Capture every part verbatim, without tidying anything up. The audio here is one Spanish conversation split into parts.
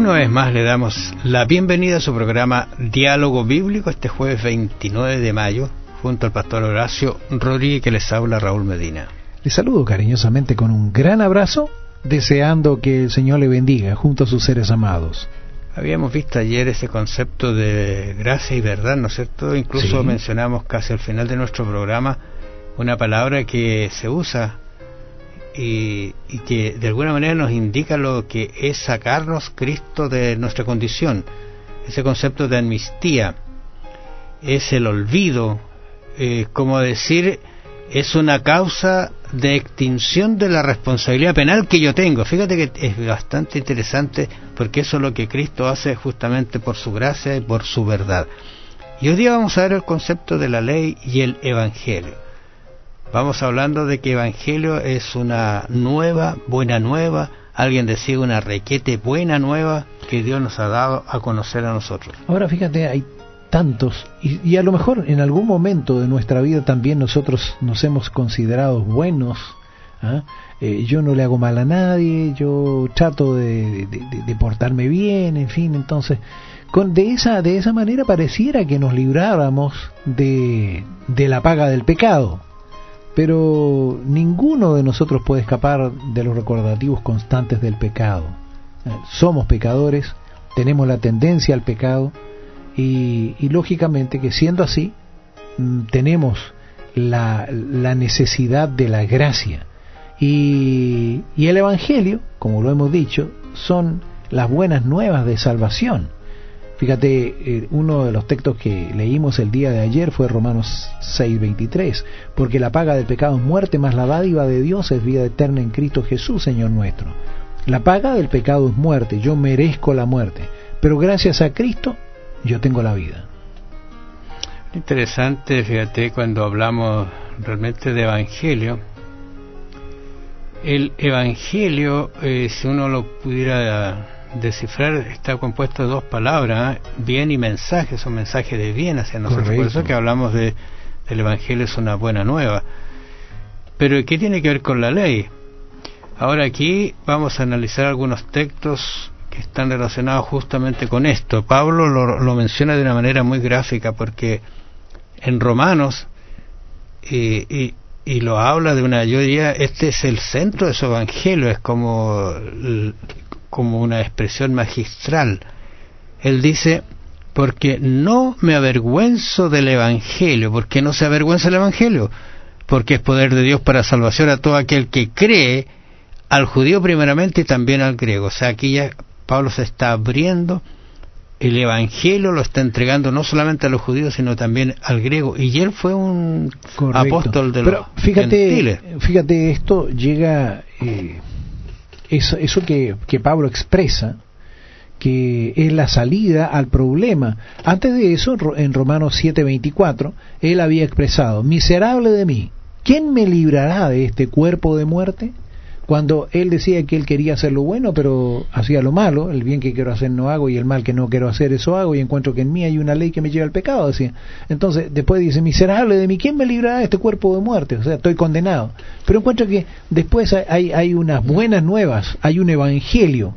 Una vez más le damos la bienvenida a su programa Diálogo Bíblico este jueves veintinueve de mayo, junto al pastor Horacio Rodríguez, que les habla Raúl Medina. Les saludo cariñosamente con un gran abrazo, deseando que el Señor le bendiga junto a sus seres amados. Habíamos visto ayer ese concepto de gracia y verdad, ¿no es cierto? Incluso sí. Mencionamos casi al final de nuestro programa una palabra que se usa y, y que de alguna manera nos indica lo que es sacarnos Cristo de nuestra condición. Ese concepto de amnistía es el olvido, eh, como decir, es una causa de extinción de la responsabilidad penal que yo tengo. Fíjate que es bastante interesante, porque eso es lo que Cristo hace justamente por su gracia y por su verdad. Y hoy día vamos a ver el concepto de la ley y el evangelio. Vamos hablando de que evangelio es una nueva, buena nueva, alguien decía una requete buena nueva que Dios nos ha dado a conocer a nosotros. Ahora fíjate, hay tantos, y, y a lo mejor en algún momento de nuestra vida también nosotros nos hemos considerado buenos, ¿ah? eh, yo no le hago mal a nadie, yo trato de, de, de, de portarme bien, en fin, entonces con, de esa de esa manera pareciera que nos libráramos de, de la paga del pecado, pero ninguno de nosotros puede escapar de los recordativos constantes del pecado. Eh, somos pecadores, tenemos la tendencia al pecado. Y, y lógicamente que siendo así tenemos la, la necesidad de la gracia y, y el evangelio, como lo hemos dicho, son las buenas nuevas de salvación. Fíjate, eh, uno de los textos que leímos el día de ayer fue Romanos seis veintitrés, porque la paga del pecado es muerte, mas la dádiva de Dios es vida eterna en Cristo Jesús, Señor nuestro. La paga del pecado es muerte, yo merezco la muerte, pero gracias a Cristo yo tengo la vida. Interesante, fíjate, cuando hablamos realmente de evangelio, el evangelio, eh, si uno lo pudiera descifrar, está compuesto de dos palabras, ¿eh? Bien y mensaje, son mensajes de bien hacia nosotros. Correcto. Por eso que hablamos de del evangelio, es una buena nueva. Pero ¿qué tiene que ver con la ley? Ahora aquí vamos a analizar algunos textos que están relacionados justamente con esto. Pablo lo, lo menciona de una manera muy gráfica, porque en Romanos y, y, y lo habla de una, yo diría, este es el centro de su evangelio, es como, como una expresión magistral. Él dice, porque no me avergüenzo del evangelio. ¿Por qué no se avergüenza el evangelio? Porque es poder de Dios para salvación a todo aquel que cree, al judío primeramente y también al griego. O sea, aquí ya Pablo se está abriendo, el evangelio lo está entregando no solamente a los judíos, sino también al griego, y él fue un Correcto. apóstol de Pero los fíjate, gentiles. Fíjate, esto llega, eh, eso, eso que, que Pablo expresa, que es la salida al problema. Antes de eso, en Romanos siete veinticuatro, él había expresado, miserable de mí, ¿quién me librará de este cuerpo de muerte? Cuando él decía que él quería hacer lo bueno, pero hacía lo malo, el bien que quiero hacer no hago y el mal que no quiero hacer eso hago, y encuentro que en mí hay una ley que me lleva al pecado, decía. Entonces después dice, miserable de mí, ¿quién me librará de este cuerpo de muerte? O sea, estoy condenado. Pero encuentro que después hay, hay unas buenas nuevas, hay un evangelio.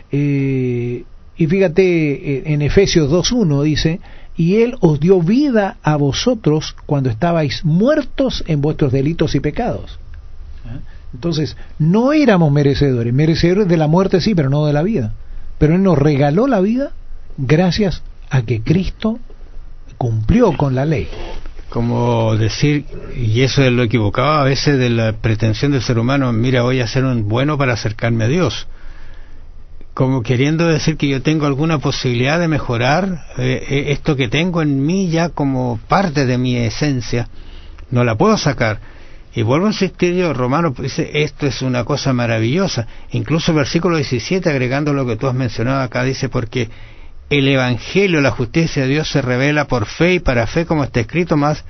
Eh, y fíjate, en Efesios dos uno dice, y él os dio vida a vosotros cuando estabais muertos en vuestros delitos y pecados. ¿Ah? Entonces, no éramos merecedores, merecedores de la muerte sí, pero no de la vida. Pero Él nos regaló la vida gracias a que Cristo cumplió con la ley. Como decir, y eso es lo equivocado a veces de la pretensión del ser humano, mira, voy a ser un bueno para acercarme a Dios. Como queriendo decir que yo tengo alguna posibilidad de mejorar eh, esto que tengo en mí ya como parte de mi esencia, no la puedo sacar. Y vuelvo a insistir yo, Romano dice, esto es una cosa maravillosa. Incluso el versículo diecisiete, agregando lo que tú has mencionado acá, dice, porque el evangelio, la justicia de Dios se revela por fe y para fe, como está escrito, más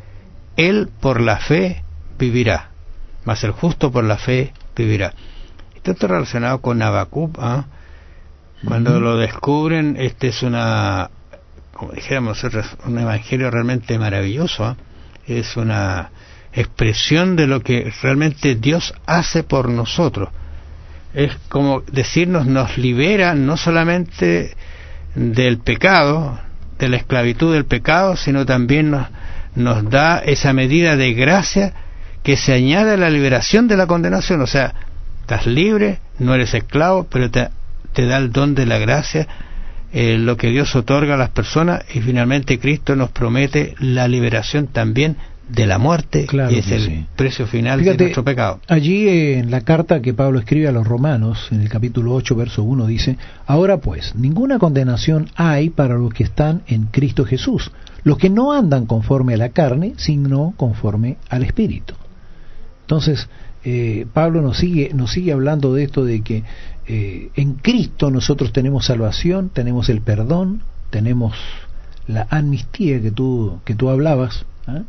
él por la fe vivirá, más el justo por la fe vivirá. Esto está relacionado con Habacuc, ¿eh? Cuando uh-huh. lo descubren, este es una, como dijéramos nosotros, un evangelio realmente maravilloso, ¿eh? Es una expresión de lo que realmente Dios hace por nosotros. es como decirnos, nos libera no solamente del pecado, de la esclavitud del pecado, sino también nos, nos da esa medida de gracia que se añade a la liberación de la condenación. O sea, estás libre, no eres esclavo, pero te, te da el don de la gracia, eh, lo que Dios otorga a las personas, y finalmente Cristo nos promete la liberación también de la muerte, claro, y es el sí. precio final. Fíjate, de nuestro pecado. Allí eh, en la carta que Pablo escribe a los Romanos, en el capítulo ocho, verso uno, dice: ahora pues, ninguna condenación hay para los que están en Cristo Jesús, los que no andan conforme a la carne, sino conforme al Espíritu. Entonces, eh, Pablo nos sigue, nos sigue hablando de esto, de que eh, en Cristo nosotros tenemos salvación, tenemos el perdón, tenemos la amnistía que tú, que tú hablabas, ¿eh?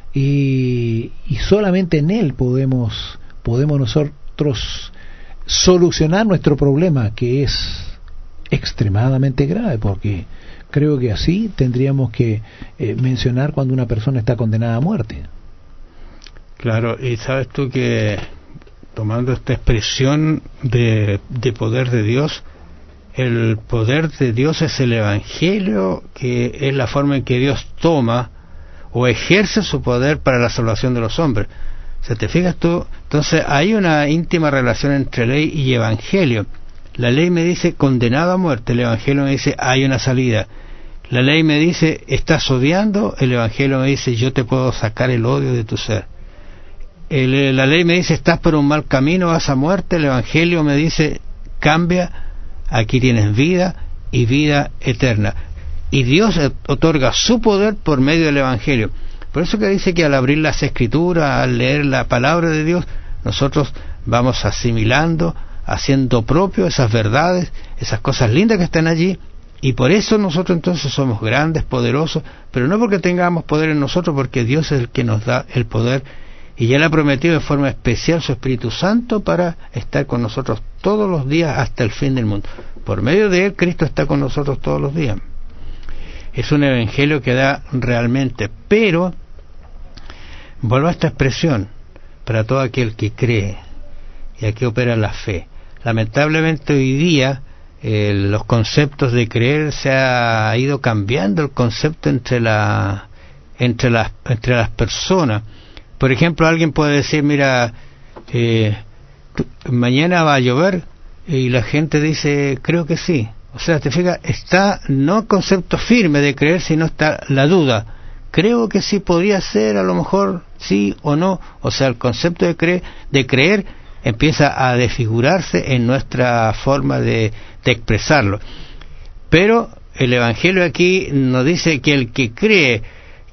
Y, y solamente en Él podemos podemos nosotros solucionar nuestro problema, que es extremadamente grave, porque creo que así tendríamos que eh, mencionar cuando una persona está condenada a muerte. Claro, y sabes tú que tomando esta expresión de, de poder de Dios, el poder de Dios es el Evangelio, que es la forma en que Dios toma o ejerce su poder para la salvación de los hombres. O sea, ¿te fijas tú? Entonces hay una íntima relación entre ley y evangelio. La ley me dice condenado a muerte, el evangelio me dice hay una salida. La ley me dice estás odiando, el evangelio me dice yo te puedo sacar el odio de tu ser. El, la ley me dice estás por un mal camino, vas a muerte, el evangelio me dice cambia, aquí tienes vida y vida eterna. Y Dios otorga su poder por medio del Evangelio. Por eso que dice que al abrir las Escrituras, al leer la palabra de Dios, nosotros vamos asimilando, haciendo propio esas verdades, esas cosas lindas que están allí, y por eso nosotros entonces somos grandes, poderosos, pero no porque tengamos poder en nosotros, porque Dios es el que nos da el poder, y ya le ha prometido de forma especial su Espíritu Santo para estar con nosotros todos los días hasta el fin del mundo. Por medio de Él, Cristo está con nosotros todos los días. Es un evangelio que da realmente, pero vuelvo a esta expresión, para todo aquel que cree, y aquí opera la fe. Lamentablemente hoy día eh, los conceptos de creer se ha ido cambiando el concepto entre la entre las entre las personas. Por ejemplo, alguien puede decir, mira, eh, mañana va a llover, y la gente dice, creo que sí. O sea, te fijas, está no el concepto firme de creer, sino está la duda. Creo que sí podría ser, a lo mejor sí o no. O sea, el concepto de creer, de creer empieza a desfigurarse en nuestra forma de, de expresarlo. Pero el Evangelio aquí nos dice que el que cree,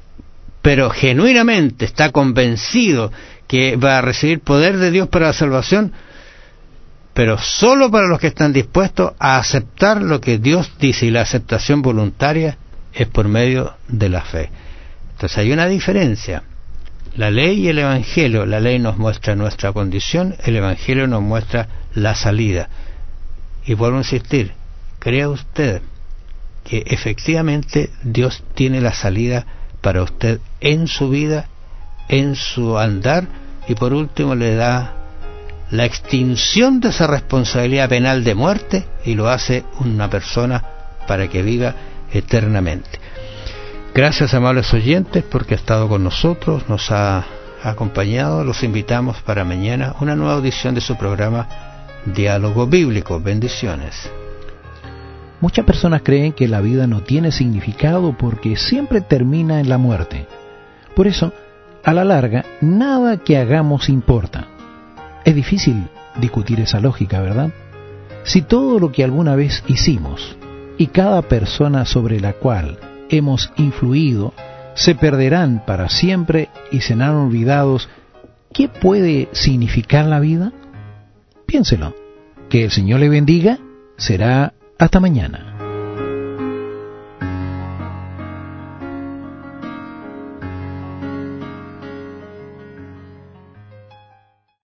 pero genuinamente está convencido que va a recibir poder de Dios para la salvación, pero solo para los que están dispuestos a aceptar lo que Dios dice, y la aceptación voluntaria es por medio de la fe. Entonces hay una diferencia. La ley y el Evangelio, la ley nos muestra nuestra condición, el Evangelio nos muestra la salida. Y vuelvo a insistir, crea usted que efectivamente Dios tiene la salida para usted en su vida, en su andar, y por último le da la extinción de esa responsabilidad penal de muerte, y lo hace una persona para que viva eternamente. Gracias, amables oyentes, porque ha estado con nosotros, nos ha acompañado. Los invitamos para mañana una nueva audición de su programa Diálogo Bíblico. Bendiciones. Muchas personas creen que la vida no tiene significado porque siempre termina en la muerte. Por eso, a la larga, nada que hagamos importa. Es difícil discutir esa lógica, ¿verdad? Si todo lo que alguna vez hicimos y cada persona sobre la cual hemos influido se perderán para siempre y serán olvidados, ¿qué puede significar la vida? Piénselo. Que el Señor le bendiga. Será hasta mañana.